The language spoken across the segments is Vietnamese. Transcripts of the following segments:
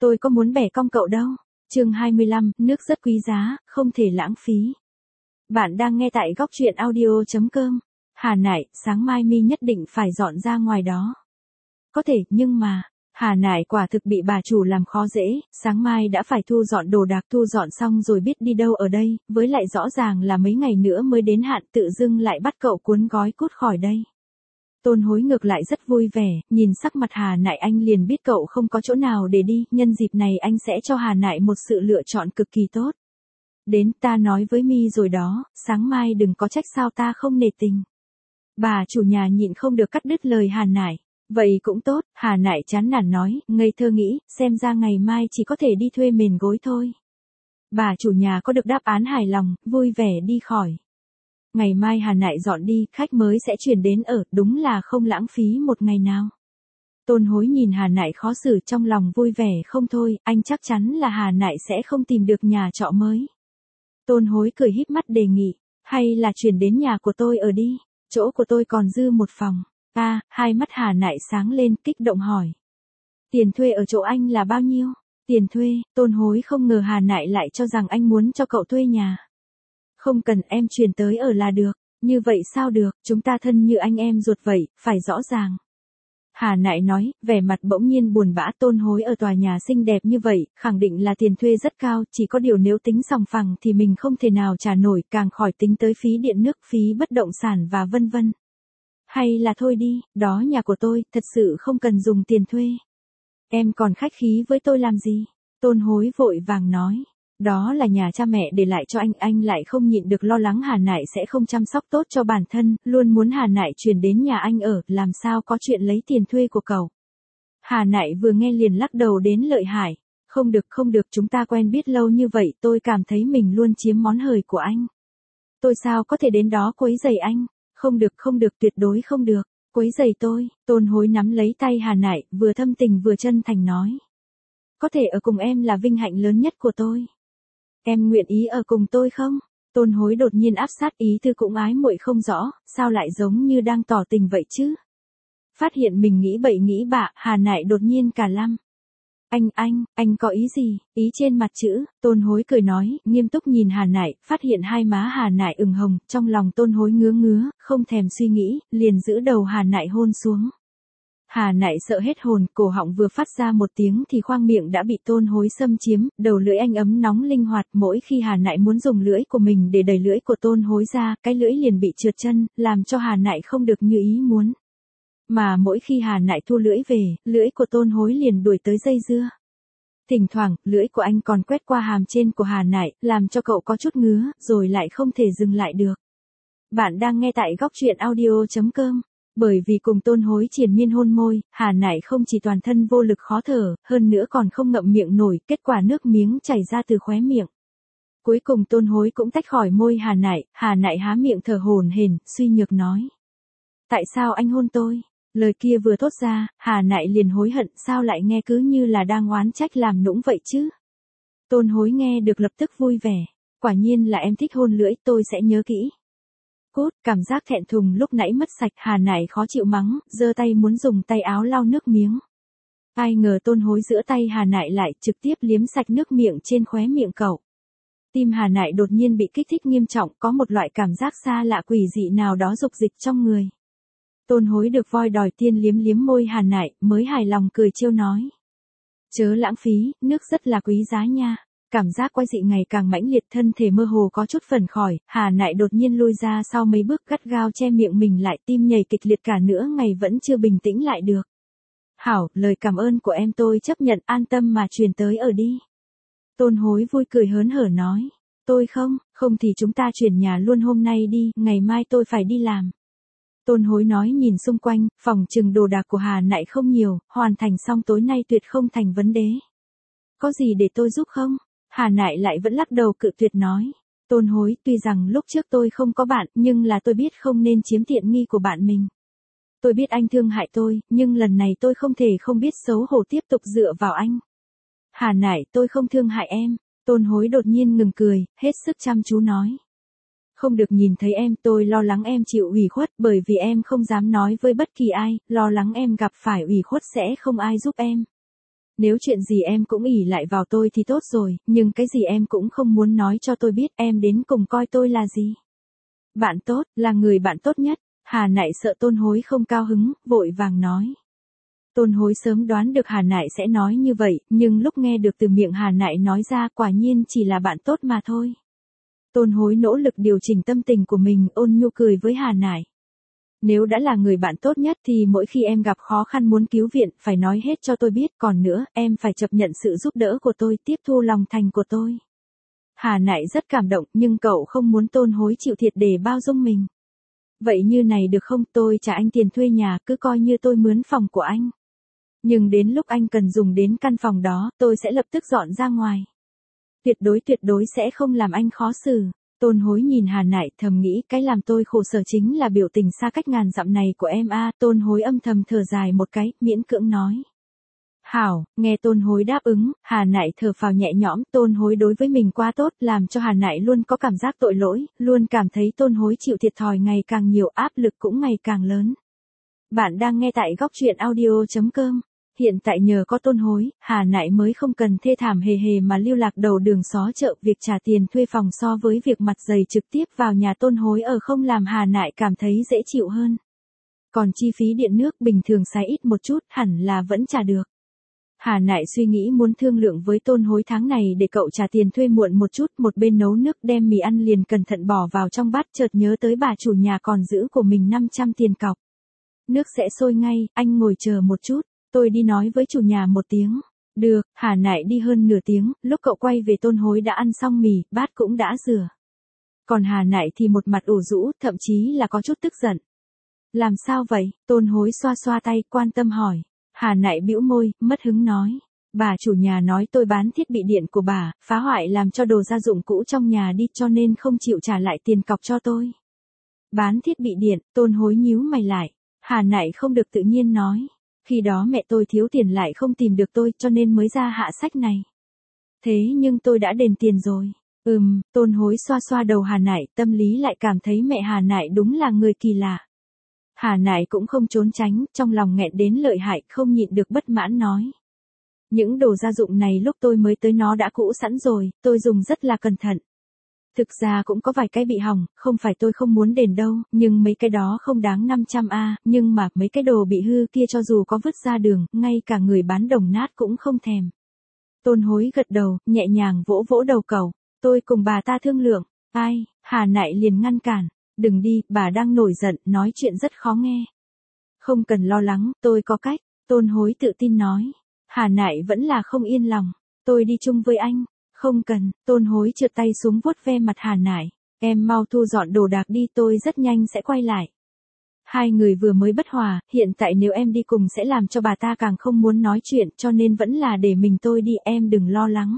tôi có muốn bẻ cong cậu đâu. Chương 25, nước rất quý giá, không thể lãng phí. Bạn đang nghe tại góc truyện audio.com. Hà Nại, sáng mai mi nhất định phải dọn ra ngoài đó. Có thể, nhưng mà, Hà Nại quả thực bị bà chủ làm khó dễ, sáng mai đã phải thu dọn đồ đạc, thu dọn xong rồi biết đi đâu ở đây, với lại rõ ràng là mấy ngày nữa mới đến hạn, tự dưng lại bắt cậu cuốn gói cút khỏi đây. Tôn Hối ngược lại rất vui vẻ, nhìn sắc mặt Hà Nại anh liền biết cậu không có chỗ nào để đi, nhân dịp này anh sẽ cho Hà Nại một sự lựa chọn cực kỳ tốt. Đến, ta nói với mi rồi đó, sáng mai đừng có trách sao ta không nể tình. Bà chủ nhà nhịn không được cắt đứt lời Hà Nại. Vậy cũng tốt, Hà Nại chán nản nói, ngây thơ nghĩ, xem ra ngày mai chỉ có thể đi thuê mền gối thôi. Bà chủ nhà có được đáp án hài lòng, vui vẻ đi khỏi. Ngày mai Hà Nại dọn đi, khách mới sẽ chuyển đến ở, đúng là không lãng phí một ngày nào. Tôn Hối nhìn Hà Nại khó xử, trong lòng vui vẻ không thôi, anh chắc chắn là Hà Nại sẽ không tìm được nhà trọ mới. Tôn Hối cười híp mắt đề nghị, hay là chuyển đến nhà của tôi ở đi, chỗ của tôi còn dư một phòng. Hai mắt Hà Nại sáng lên, kích động hỏi. Tiền thuê ở chỗ anh là bao nhiêu? Tiền thuê, Tôn Hối không ngờ Hà Nại lại cho rằng anh muốn cho cậu thuê nhà. Không cần, em chuyển tới ở là được. Như vậy sao được, chúng ta thân như anh em ruột vậy, phải rõ ràng. Hà Nại nói, vẻ mặt bỗng nhiên buồn bã. Tôn Hối ở tòa nhà xinh đẹp như vậy, khẳng định là tiền thuê rất cao, chỉ có điều nếu tính sòng phẳng thì mình không thể nào trả nổi, càng khỏi tính tới phí điện nước, phí bất động sản và vân vân. Hay là thôi đi, đó nhà của tôi, thật sự không cần dùng tiền thuê. Em còn khách khí với tôi làm gì? Tôn Hối vội vàng nói. Đó là nhà cha mẹ để lại cho anh lại không nhịn được lo lắng Hà Nại sẽ không chăm sóc tốt cho bản thân, luôn muốn Hà Nại chuyển đến nhà anh ở, làm sao có chuyện lấy tiền thuê của cậu. Hà Nại vừa nghe liền lắc đầu đến lợi hại. Không được, chúng ta quen biết lâu như vậy, tôi cảm thấy mình luôn chiếm món hời của anh. Tôi sao có thể đến đó quấy rầy anh? Không được, tuyệt đối không được. Quấy rầy tôi. Tôn Hối nắm lấy tay Hà Nại, vừa thâm tình vừa chân thành nói. Có thể ở cùng em là vinh hạnh lớn nhất của tôi. Em nguyện ý ở cùng tôi không? Tôn Hối đột nhiên áp sát, ý tư cũng ái muội không rõ, sao lại giống như đang tỏ tình vậy chứ? Phát hiện mình nghĩ bậy nghĩ bạ, Hà Nại đột nhiên cả lăm. Anh có ý gì? Ý trên mặt chữ. Tôn Hối cười nói, nghiêm túc nhìn Hà Nại, phát hiện hai má Hà Nại ửng hồng, trong lòng Tôn Hối ngứa, không thèm suy nghĩ, liền giữ đầu Hà Nại hôn xuống. Hà Nại sợ hết hồn, cổ họng vừa phát ra một tiếng thì khoang miệng đã bị Tôn Hối xâm chiếm, đầu lưỡi anh ấm nóng linh hoạt, mỗi khi Hà Nại muốn dùng lưỡi của mình để đẩy lưỡi của Tôn Hối ra, cái lưỡi liền bị trượt chân, làm cho Hà Nại không được như ý muốn. Mà mỗi khi Hà Nại thu lưỡi về, lưỡi của Tôn Hối liền đuổi tới dây dưa. Thỉnh thoảng, lưỡi của anh còn quét qua hàm trên của Hà Nại, làm cho cậu có chút ngứa, rồi lại không thể dừng lại được. Bạn đang nghe tại góc truyện audio.com. Bởi vì cùng Tôn Hối triền miên hôn môi, Hà Nại không chỉ toàn thân vô lực khó thở, hơn nữa còn không ngậm miệng nổi, kết quả nước miếng chảy ra từ khóe miệng. Cuối cùng Tôn Hối cũng tách khỏi môi Hà Nại há miệng thở hổn hển, suy nhược nói. Tại sao anh hôn tôi? Lời kia vừa thốt ra, Hà Nại liền hối hận, sao lại nghe cứ như là đang oán trách làm nũng vậy chứ? Tôn Hối nghe được lập tức vui vẻ. Quả nhiên là em thích hôn lưỡi, tôi sẽ nhớ kỹ. Cút, cảm giác thẹn thùng lúc nãy mất sạch, Hà Nại khó chịu mắng, giơ tay muốn dùng tay áo lau nước miếng. Ai ngờ Tôn Hối giữa tay Hà Nại lại trực tiếp liếm sạch nước miệng trên khóe miệng cậu. Tim Hà Nại đột nhiên bị kích thích nghiêm trọng, có một loại cảm giác xa lạ quỷ dị nào đó dục dịch trong người. Tôn Hối được voi đòi tiên liếm môi Hà Nại, mới hài lòng cười trêu nói. Chớ lãng phí, nước rất là quý giá nha. Cảm giác quái dị ngày càng mãnh liệt, thân thể mơ hồ có chút phẩn khỏi, Hà Nại đột nhiên lui ra sau mấy bước, gắt gao che miệng mình lại, tim nhảy kịch liệt cả nửa ngày vẫn chưa bình tĩnh lại được. Hảo, lời cảm ơn của em tôi chấp nhận, an tâm mà truyền tới ở đi. Tôn Hối vui cười hớn hở nói. Tôi không thì chúng ta chuyển nhà luôn hôm nay đi, ngày mai tôi phải đi làm. Tôn Hối nói nhìn xung quanh, phòng trừng đồ đạc của Hà Nại không nhiều, hoàn thành xong tối nay tuyệt không thành vấn đề. Có gì để tôi giúp không? Hà Nại lại vẫn lắc đầu cự tuyệt nói. Tôn Hối, tuy rằng lúc trước tôi không có bạn, nhưng là tôi biết không nên chiếm tiện nghi của bạn mình. Tôi biết anh thương hại tôi, nhưng lần này tôi không thể không biết xấu hổ tiếp tục dựa vào anh. Hà Nại, tôi không thương hại em. Tôn Hối đột nhiên ngừng cười, hết sức chăm chú nói. Không được nhìn thấy em, tôi lo lắng em chịu ủy khuất, bởi vì em không dám nói với bất kỳ ai, lo lắng em gặp phải ủy khuất sẽ không ai giúp em. Nếu chuyện gì em cũng ỷ lại vào tôi thì tốt rồi, nhưng cái gì em cũng không muốn nói cho tôi biết, em đến cùng coi tôi là gì? Bạn tốt, là người bạn tốt nhất. Hà Nại sợ Tôn Hối không cao hứng, vội vàng nói. Tôn Hối sớm đoán được Hà Nại sẽ nói như vậy, nhưng lúc nghe được từ miệng Hà Nại nói ra quả nhiên chỉ là bạn tốt mà thôi. Tôn Hối nỗ lực điều chỉnh tâm tình của mình, ôn nhu cười với Hà Nại. Nếu đã là người bạn tốt nhất thì mỗi khi em gặp khó khăn muốn cứu viện, phải nói hết cho tôi biết, còn nữa, em phải chấp nhận sự giúp đỡ của tôi, tiếp thu lòng thành của tôi. Hà Nại rất cảm động, nhưng cậu không muốn Tôn Hối chịu thiệt để bao dung mình. Vậy như này được không, tôi trả anh tiền thuê nhà, cứ coi như tôi mướn phòng của anh. Nhưng đến lúc anh cần dùng đến căn phòng đó, tôi sẽ lập tức dọn ra ngoài. Tuyệt đối sẽ không làm anh khó xử. Tôn Hối nhìn Hà Nại thầm nghĩ cái làm tôi khổ sở chính là biểu tình xa cách ngàn dặm này của em a. Tôn Hối âm thầm thở dài một cái, miễn cưỡng nói. Hảo, nghe Tôn Hối đáp ứng, Hà Nại thở phào nhẹ nhõm. Tôn Hối đối với mình quá tốt, làm cho Hà Nại luôn có cảm giác tội lỗi, luôn cảm thấy Tôn Hối chịu thiệt thòi ngày càng nhiều, áp lực cũng ngày càng lớn. Bạn đang nghe tại góc truyện audio.com. Hiện tại nhờ có Tôn Hối, Hà Nại mới không cần thê thảm hề hề mà lưu lạc đầu đường xó chợ. Việc trả tiền thuê phòng so với việc mặt dày trực tiếp vào nhà Tôn Hối ở không làm Hà Nại cảm thấy dễ chịu hơn. Còn chi phí điện nước bình thường xài ít một chút, hẳn là vẫn trả được. Hà Nại suy nghĩ muốn thương lượng với Tôn Hối tháng này để cậu trả tiền thuê muộn một chút, một bên nấu nước đem mì ăn liền cẩn thận bỏ vào trong bát, chợt nhớ tới bà chủ nhà còn giữ của mình 500 tiền cọc. Nước sẽ sôi ngay, anh ngồi chờ một chút, tôi đi nói với chủ nhà một tiếng. Được, Hà Nại đi hơn nửa tiếng, lúc cậu quay về Tôn Hối đã ăn xong mì, bát cũng đã rửa. Còn Hà Nại thì một mặt ủ rũ, thậm chí là có chút tức giận. Làm sao vậy? Tôn Hối xoa xoa tay, quan tâm hỏi. Hà Nại bĩu môi, mất hứng nói. Bà chủ nhà nói tôi bán thiết bị điện của bà, phá hoại làm cho đồ gia dụng cũ trong nhà đi, cho nên không chịu trả lại tiền cọc cho tôi. Bán thiết bị điện, Tôn Hối nhíu mày lại. Hà Nại không được tự nhiên nói. Khi đó mẹ tôi thiếu tiền lại không tìm được tôi, cho nên mới ra hạ sách này. Thế nhưng tôi đã đền tiền rồi. Tôn Hối xoa xoa đầu Hà Nại, tâm lý lại cảm thấy mẹ Hà Nại đúng là người kỳ lạ. Hà Nại cũng không trốn tránh, trong lòng nghẹn đến lợi hại, không nhịn được bất mãn nói. Những đồ gia dụng này lúc tôi mới tới nó đã cũ sẵn rồi, tôi dùng rất là cẩn thận. Thực ra cũng có vài cái bị hỏng, không phải tôi không muốn đền đâu, nhưng mấy cái đó không đáng 500 a, nhưng mà mấy cái đồ bị hư kia cho dù có vứt ra đường, ngay cả người bán đồng nát cũng không thèm. Tôn Hối gật đầu, nhẹ nhàng vỗ vỗ đầu cậu, tôi cùng bà ta thương lượng. Ai? Hà Nại liền ngăn cản. Đừng đi, bà đang nổi giận, nói chuyện rất khó nghe. Không cần lo lắng, tôi có cách, Tôn Hối tự tin nói. Hà Nại vẫn là không yên lòng, tôi đi chung với anh. Không cần, Tôn Hối trượt tay xuống vuốt ve mặt Hà Nại. Em mau thu dọn đồ đạc đi, tôi rất nhanh sẽ quay lại. Hai người vừa mới bất hòa, hiện tại nếu em đi cùng sẽ làm cho bà ta càng không muốn nói chuyện, cho nên vẫn là để mình tôi đi, em đừng lo lắng.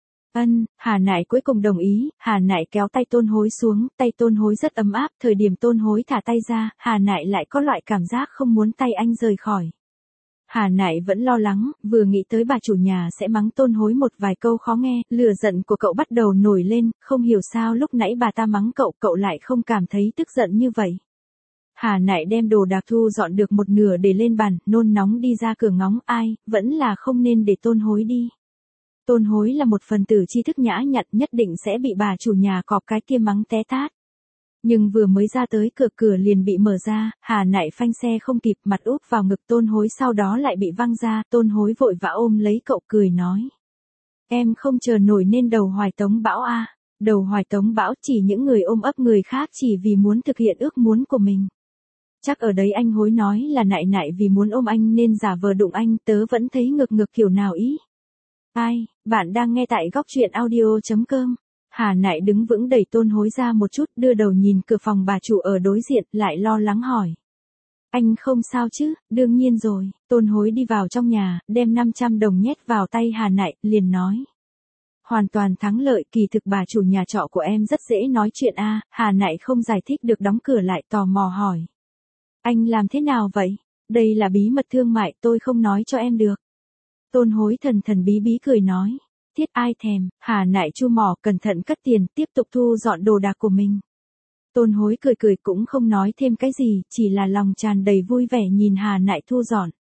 Hà Nại cuối cùng đồng ý. Hà Nại kéo tay Tôn Hối xuống, tay Tôn Hối rất ấm áp, thời điểm Tôn Hối thả tay ra, Hà Nại lại có loại cảm giác không muốn tay anh rời khỏi. Hà Nại vẫn lo lắng, vừa nghĩ tới bà chủ nhà sẽ mắng Tôn Hối một vài câu khó nghe, lửa giận của cậu bắt đầu nổi lên, không hiểu sao lúc nãy bà ta mắng cậu, cậu lại không cảm thấy tức giận như vậy. Hà Nại đem đồ đạc thu dọn được một nửa để lên bàn, nôn nóng đi ra cửa ngóng, ai, vẫn là không nên để Tôn Hối đi. Tôn Hối là một phần tử tri thức nhã nhặn, nhất định sẽ bị bà chủ nhà cọp cái kia mắng té tát. Nhưng vừa mới ra tới cửa liền bị mở ra, Hà Nại phanh xe không kịp, mặt úp vào ngực Tôn Hối, sau đó lại bị văng ra. Tôn Hối vội vã ôm lấy cậu cười nói. Em không chờ nổi nên đầu hoài tống bão a. Đầu hoài tống bão chỉ những người ôm ấp người khác chỉ vì muốn thực hiện ước muốn của mình. Chắc ở đấy anh Hối nói là Nại Nại vì muốn ôm anh nên giả vờ đụng anh, tớ vẫn thấy ngực kiểu nào ý. Ai, bạn đang nghe tại góc truyện audio.com. Hà Nại đứng vững đẩy Tôn Hối ra một chút, đưa đầu nhìn cửa phòng bà chủ ở đối diện, lại lo lắng hỏi. Anh không sao chứ? Đương nhiên rồi. Tôn Hối đi vào trong nhà, đem 500 đồng nhét vào tay Hà Nại, liền nói. Hoàn toàn thắng lợi, kỳ thực bà chủ nhà trọ của em rất dễ nói chuyện a. Hà Nại không giải thích được, đóng cửa lại, tò mò hỏi. Anh làm thế nào vậy? Đây là bí mật thương mại, tôi không nói cho em được. Tôn Hối thần bí cười nói. Thiết ai thèm. Hà Nại chu mỏ cẩn thận cất tiền, tiếp tục thu dọn đồ đạc của mình. Tôn Hối cười cũng không nói thêm cái gì, chỉ là lòng tràn đầy vui vẻ nhìn Hà Nại thu dọn.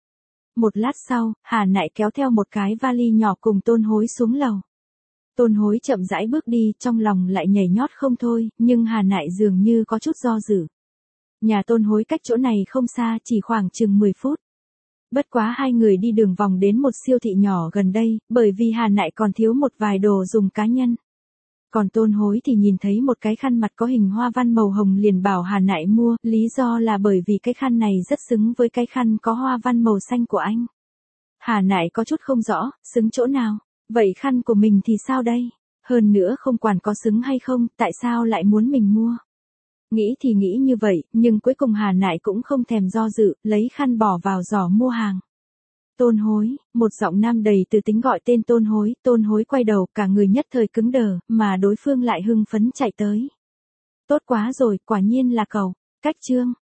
Một lát sau, Hà Nại kéo theo một cái vali nhỏ cùng Tôn Hối xuống lầu. Tôn Hối chậm rãi bước đi, trong lòng lại nhảy nhót không thôi, nhưng Hà Nại dường như có chút do dự. Nhà Tôn Hối cách chỗ này không xa, chỉ khoảng chừng 10 phút. Bất quá hai người đi đường vòng đến một siêu thị nhỏ gần đây, bởi vì Hà Nại còn thiếu một vài đồ dùng cá nhân. Còn Tôn Hối thì nhìn thấy một cái khăn mặt có hình hoa văn màu hồng liền bảo Hà Nại mua, lý do là bởi vì cái khăn này rất xứng với cái khăn có hoa văn màu xanh của anh. Hà Nại có chút không rõ, xứng chỗ nào? Vậy khăn của mình thì sao đây? Hơn nữa không quản có xứng hay không, tại sao lại muốn mình mua? Nghĩ thì nghĩ như vậy, nhưng cuối cùng Hà Nại cũng không thèm do dự, lấy khăn bỏ vào giỏ mua hàng. Tôn Hối, một giọng nam đầy từ tính gọi tên Tôn Hối quay đầu, cả người nhất thời cứng đờ, mà đối phương lại hưng phấn chạy tới. Tốt quá rồi, quả nhiên là cậu. Cách chương